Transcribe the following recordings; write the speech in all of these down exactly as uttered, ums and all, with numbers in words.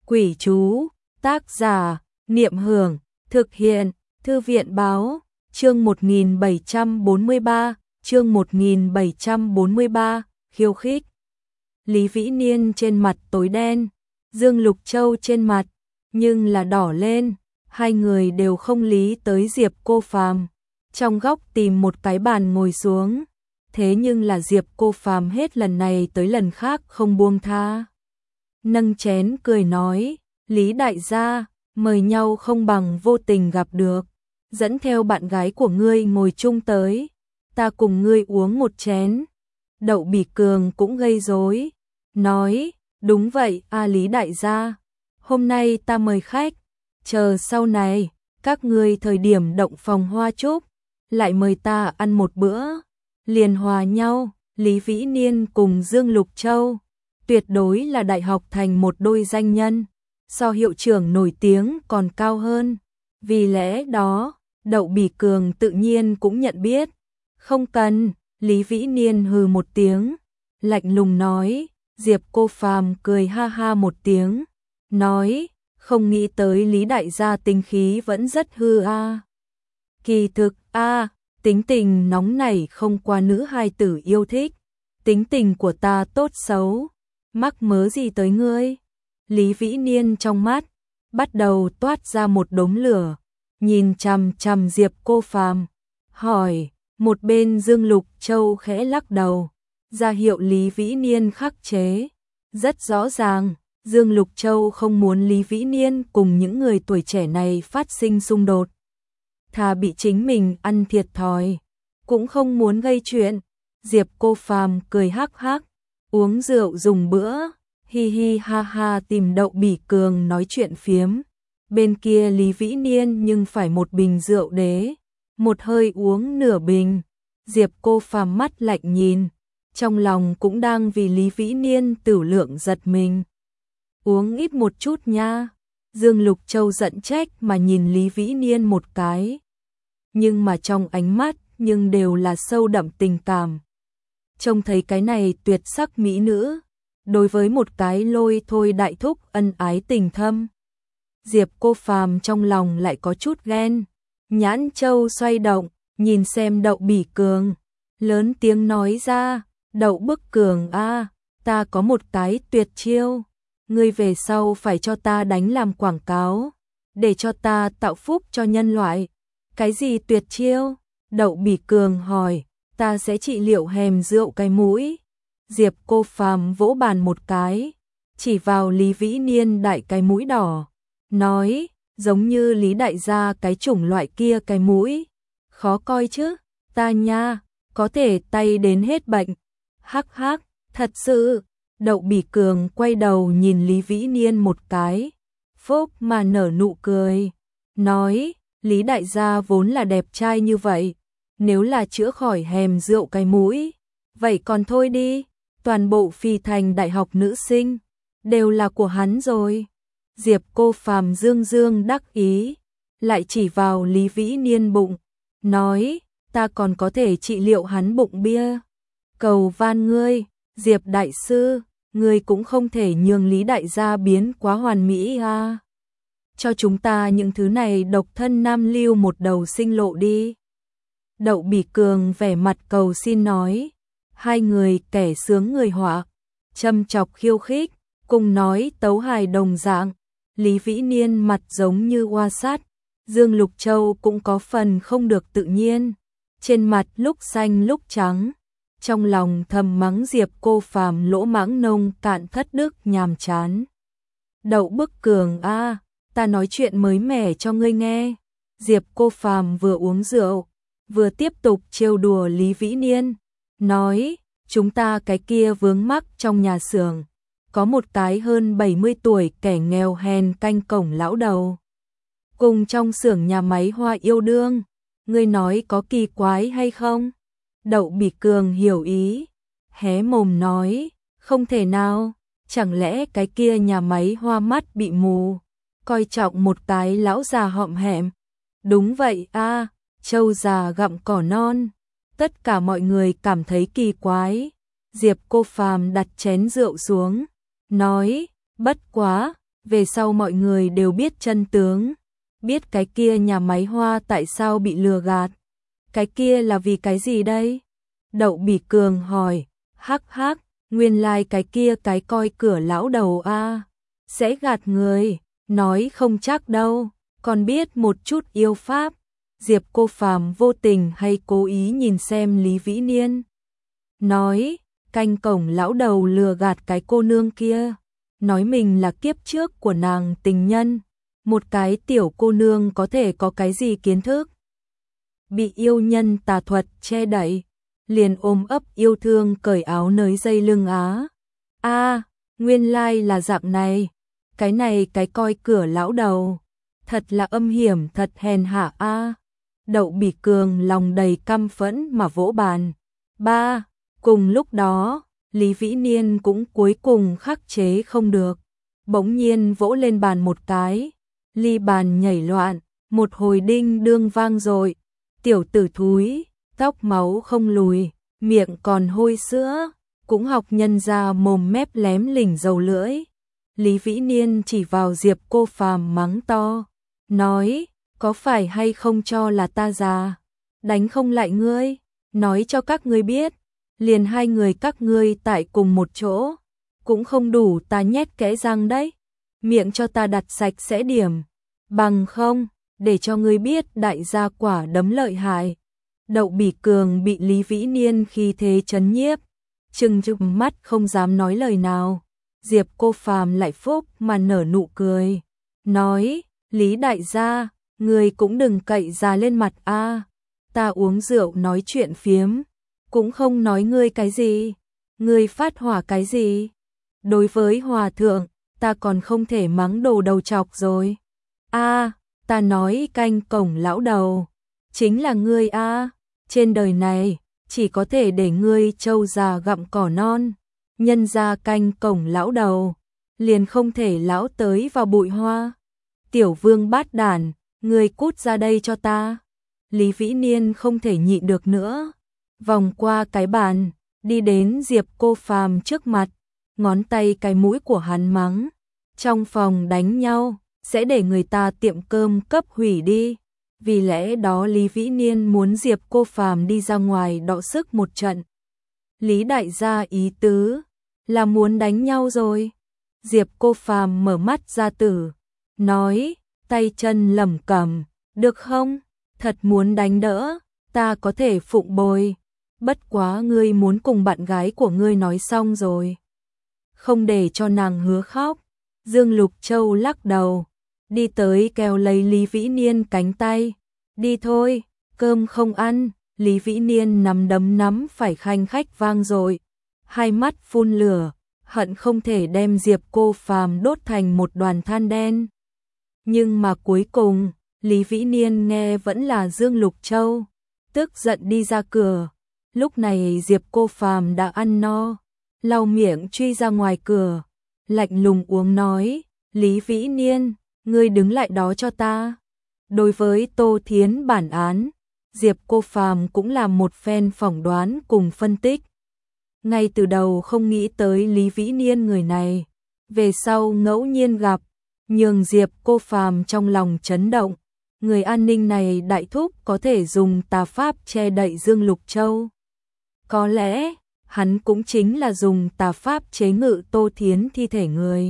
Quỷ chú, tác giả, Niệm Hưởng, thực hiện, Thư viện báo, chương một nghìn bảy trăm bốn mươi ba, chương một nghìn bảy trăm bốn mươi ba, khiêu khích. Lý Vĩ Niên trên mặt tối đen, Dương Lục Châu trên mặt, nhưng là đỏ lên, hai người đều không lý tới Diệp Cô Phàm. Trong góc tìm một cái bàn ngồi xuống, thế nhưng là Diệp Cô Phàm hết lần này tới lần khác không buông tha. Nâng chén cười nói, Lý đại gia, mời nhau không bằng vô tình gặp được, dẫn theo bạn gái của ngươi ngồi chung tới, ta cùng ngươi uống một chén. Đậu Bỉ Cường cũng gây rối, nói, đúng vậy a Lý đại gia, hôm nay ta mời khách, chờ sau này, các ngươi thời điểm động phòng hoa trúc, lại mời ta ăn một bữa, liền hòa nhau. Lý Vĩ Niên cùng Dương Lục Châu, tuyệt đối là đại học thành một đôi danh nhân, so hiệu trưởng nổi tiếng còn cao hơn, vì lẽ đó, Đậu Bỉ Cường tự nhiên cũng nhận biết. Không cần, Lý Vĩ Niên hừ một tiếng, lạnh lùng nói. Diệp Cô Phàm cười ha ha một tiếng, nói, không nghĩ tới Lý đại gia tính khí vẫn rất hư a. À. Kỳ thực a, à, tính tình nóng nảy không qua nữ hài tử yêu thích, tính tình của ta tốt xấu, mắc mớ gì tới ngươi? Lý Vĩ Niên trong mắt bắt đầu toát ra một đống lửa, nhìn chằm chằm Diệp Cô Phàm, hỏi. Một bên Dương Lục Châu khẽ lắc đầu, ra hiệu Lý Vĩ Niên khắc chế. Rất rõ ràng, Dương Lục Châu không muốn Lý Vĩ Niên cùng những người tuổi trẻ này phát sinh xung đột. Thà bị chính mình ăn thiệt thòi, cũng không muốn gây chuyện. Diệp Cô Phàm cười hắc hắc, uống rượu dùng bữa, hi hi ha ha tìm Đậu Bỉ Cường nói chuyện phiếm. Bên kia Lý Vĩ Niên nhưng phải một bình rượu đế, một hơi uống nửa bình. Diệp Cô Phàm mắt lạnh nhìn, trong lòng cũng đang vì Lý Vĩ Niên tử lượng giật mình. Uống ít một chút nha. Dương Lục Châu giận trách mà nhìn Lý Vĩ Niên một cái, nhưng mà trong ánh mắt nhưng đều là sâu đậm tình cảm. Trông thấy cái này tuyệt sắc mỹ nữ, đối với một cái lôi thôi đại thúc ân ái tình thâm, Diệp Cô Phàm trong lòng lại có chút ghen. Nhãn châu xoay động, nhìn xem Đậu Bỉ Cường, lớn tiếng nói ra, Đậu Bức Cường a, ta có một cái tuyệt chiêu, ngươi về sau phải cho ta đánh làm quảng cáo, để cho ta tạo phúc cho nhân loại. Cái gì tuyệt chiêu? Đậu Bỉ Cường hỏi. Ta sẽ trị liệu hèm rượu cái mũi. Diệp Cô Phàm vỗ bàn một cái, chỉ vào Lý Vĩ Niên đại cái mũi đỏ, nói, giống như Lý đại gia cái chủng loại kia cái mũi, khó coi chứ, ta nha, có thể tay đến hết bệnh. Hắc hắc, thật sự. Đậu Bỉ Cường quay đầu nhìn Lý Vĩ Niên một cái, phốc mà nở nụ cười, nói, Lý đại gia vốn là đẹp trai như vậy, nếu là chữa khỏi hèm rượu cái mũi, vậy còn thôi đi, toàn bộ Phi Thành đại học nữ sinh đều là của hắn rồi. Diệp Cô Phàm dương dương đắc ý, lại chỉ vào Lý Vĩ Niên bụng, nói, ta còn có thể trị liệu hắn bụng bia. Cầu van ngươi, Diệp đại sư, ngươi cũng không thể nhường Lý đại gia biến quá hoàn mỹ à. Cho chúng ta những thứ này độc thân nam lưu một đầu sinh lộ đi. Đậu Bỉ Cường vẻ mặt cầu xin nói. Hai người kẻ sướng người họa, châm chọc khiêu khích, cùng nói tấu hài đồng dạng. Lý Vĩ Niên mặt giống như hoa sát, Dương Lục Châu cũng có phần không được tự nhiên, trên mặt lúc xanh lúc trắng, trong lòng thầm mắng Diệp Cô Phàm lỗ mãng nông cạn thất đức nhàm chán. Đậu Bức Cường a, à, ta nói chuyện mới mẻ cho ngươi nghe. Diệp Cô Phàm vừa uống rượu, vừa tiếp tục trêu đùa Lý Vĩ Niên, nói, chúng ta cái kia vướng mắc trong nhà xưởng, có một cái hơn bảy mươi tuổi kẻ nghèo hèn canh cổng lão đầu, cùng trong xưởng nhà máy hoa yêu đương, ngươi nói có kỳ quái hay không? Đậu Bỉ Cường hiểu ý, hé mồm nói, không thể nào, chẳng lẽ cái kia nhà máy hoa mắt bị mù, coi trọng một cái lão già hõm hẹm. Đúng vậy a, à, trâu già gặm cỏ non. Tất cả mọi người cảm thấy kỳ quái. Diệp Cô Phàm đặt chén rượu xuống, nói, bất quá, về sau mọi người đều biết chân tướng, biết cái kia nhà máy hoa tại sao bị lừa gạt. Cái kia là vì cái gì đây? Đậu Bỉ Cường hỏi, hắc hắc, nguyên lai like cái kia cái coi cửa lão đầu a, sẽ gạt người, nói không chắc đâu, còn biết một chút yêu pháp. Diệp Cô Phàm vô tình hay cố ý nhìn xem Lý Vĩ Niên, nói, canh cổng lão đầu lừa gạt cái cô nương kia, nói mình là kiếp trước của nàng tình nhân, một cái tiểu cô nương có thể có cái gì kiến thức. Bị yêu nhân tà thuật che đậy, liền ôm ấp yêu thương cởi áo nới dây lưng á. A, nguyên lai là dạng này, cái này cái coi cửa lão đầu, thật là âm hiểm thật hèn hạ a. Đậu Bỉ Cường lòng đầy căm phẫn mà vỗ bàn. Ba, cùng lúc đó, Lý Vĩ Niên cũng cuối cùng khắc chế không được, bỗng nhiên vỗ lên bàn một cái, ly bàn nhảy loạn, một hồi đinh đương vang dội. Tiểu tử thúi, tóc máu không lùi, miệng còn hôi sữa, cũng học nhân ra mồm mép lém lỉnh dầu lưỡi. Lý Vĩ Niên chỉ vào Diệp Cô Phàm mắng to, nói, có phải hay không cho là ta già, đánh không lại ngươi, nói cho các ngươi biết, liền hai người các ngươi tại cùng một chỗ, cũng không đủ ta nhét kẽ răng đấy, miệng cho ta đặt sạch sẽ điểm, bằng không, để cho ngươi biết đại gia quả đấm lợi hại. Đậu Bỉ Cường bị Lý Vĩ Niên khi thế chấn nhiếp, trừng trừng mắt không dám nói lời nào. Diệp Cô Phàm lại phúc mà nở nụ cười, nói, Lý đại gia, ngươi cũng đừng cậy già lên mặt a, ta uống rượu nói chuyện phiếm, cũng không nói ngươi cái gì, ngươi phát hỏa cái gì? Đối với hòa thượng, ta còn không thể mắng đồ đầu chọc rồi. A, ta nói canh cổng lão đầu, chính là ngươi a, trên đời này chỉ có thể để ngươi trâu già gặm cỏ non, nhân ra canh cổng lão đầu, liền không thể lão tới vào bụi hoa. Tiểu vương bát đản, ngươi cút ra đây cho ta. Lý Vĩ Niên không thể nhịn được nữa, vòng qua cái bàn, đi đến Diệp Cô Phàm trước mặt, ngón tay cái mũi của hắn mắng, trong phòng đánh nhau, sẽ để người ta tiệm cơm cấp hủy đi. Vì lẽ đó Lý Vĩ Niên muốn Diệp Cô Phàm đi ra ngoài đọ sức một trận. Lý đại gia ý tứ là muốn đánh nhau rồi. Diệp Cô Phàm mở mắt ra tử, nói, tay chân lẩm cẩm, được không? Thật muốn đánh đỡ, ta có thể phụng bồi. Bất quá ngươi muốn cùng bạn gái của ngươi nói xong rồi, không để cho nàng hứa khóc. Dương Lục Châu lắc đầu, đi tới kéo lấy Lý Vĩ Niên cánh tay, đi thôi, cơm không ăn. Lý Vĩ Niên nắm đấm nắm phải khanh khách vang dội, hai mắt phun lửa, hận không thể đem Diệp Cô Phàm đốt thành một đoàn than đen. Nhưng mà cuối cùng, Lý Vĩ Niên nghe vẫn là Dương Lục Châu, tức giận đi ra cửa. Lúc này Diệp Cô Phàm đã ăn no, lau miệng truy ra ngoài cửa, lạnh lùng uống nói, Lý Vĩ Niên, ngươi đứng lại đó cho ta. Đối với Tô Thiến bản án, Diệp Cô Phàm cũng làm một phen phỏng đoán cùng phân tích. Ngay từ đầu không nghĩ tới Lý Vĩ Niên người này, về sau ngẫu nhiên gặp, nhường Diệp Cô Phàm trong lòng chấn động, người an ninh này đại thúc có thể dùng tà pháp che đậy Dương Lục Châu. Có lẽ, hắn cũng chính là dùng tà pháp chế ngự Tô Thiến thi thể người.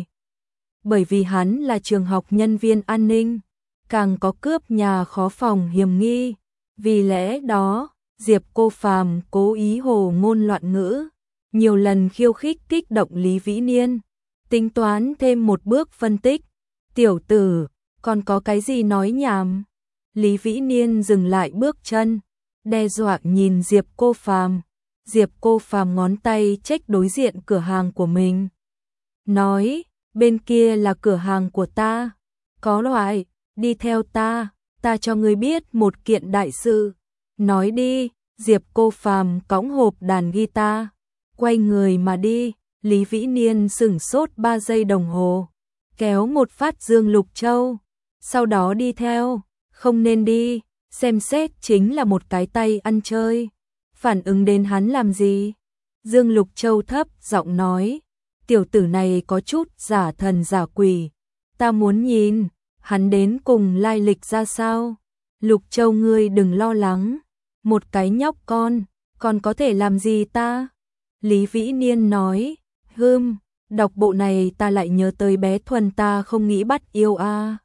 Bởi vì hắn là trường học nhân viên an ninh, càng có cướp nhà khó phòng hiểm nghi. Vì lẽ đó, Diệp Cô Phàm cố ý hồ ngôn loạn ngữ, nhiều lần khiêu khích kích động Lý Vĩ Niên, tính toán thêm một bước phân tích. Tiểu tử, còn có cái gì nói nhảm? Lý Vĩ Niên dừng lại bước chân, đe dọa nhìn Diệp Cô Phàm. Diệp Cô Phàm ngón tay chếch đối diện cửa hàng của mình, nói, bên kia là cửa hàng của ta, có loại, đi theo ta, ta cho ngươi biết một kiện đại sự. Nói đi. Diệp Cô Phàm cõng hộp đàn guitar, quay người mà đi. Lý Vĩ Niên sửng sốt ba giây đồng hồ, kéo một phát Dương Lục Châu, sau đó đi theo. Không nên đi, xem xét chính là một cái tay ăn chơi. Phản ứng đến hắn làm gì? Dương Lục Châu thấp giọng nói, tiểu tử này có chút giả thần giả quỷ, Ta muốn nhìn, hắn đến cùng lai lịch ra sao? Lục Châu ngươi đừng lo lắng, một cái nhóc con, còn có thể làm gì ta? Lý Vĩ Niên nói, hừm, đọc bộ này ta lại nhớ tới bé Thuần ta không nghĩ bắt yêu a.